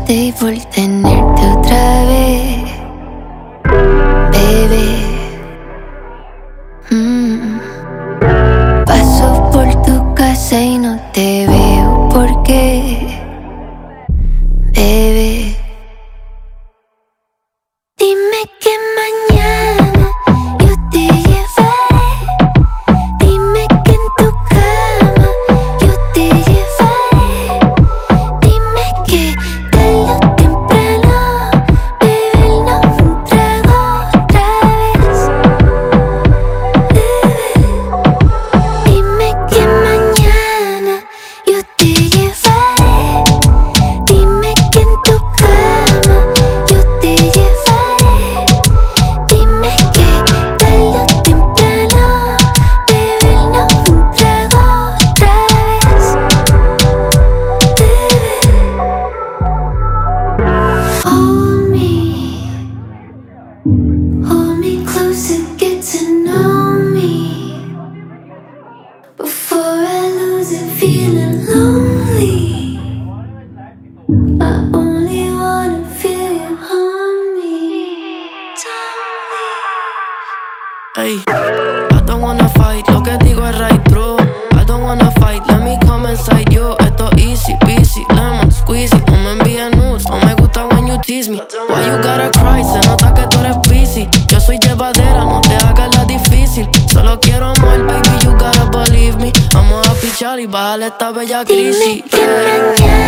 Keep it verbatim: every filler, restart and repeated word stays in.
desperté por tenerte otra vez, baby. Mm. Paso por tu casa y no te veo, ¿por qué, baby? Dime que mañana yo te llevaré. Dime que en tu cama yo te llevaré. Dime que tarde o temprano bebernos un trago otra vez. Dime que mañana yo te llevaré. Dime que en tu cama yo te llevaré. Dime que tarde o temprano bebernos un trago otra vez. Hold me, hold me closer, get to know me before I lose it, feeling lonely. I only wanna feel you on me. Ey, I don't wanna fight, lo que digo es right true. I don't wanna fight, let me come inside you. Esto easy, peasy, lemon, squeezy. No me envíes nudes, no me gusta when you tease me. Why you gotta cry, se nota que tú eres busy. Yo soy llevadera, no te hagas la difícil. Solo quiero amor, baby, you gotta believe me. Vamos a pichar y bajarle esta bella crisis. Dime que mañana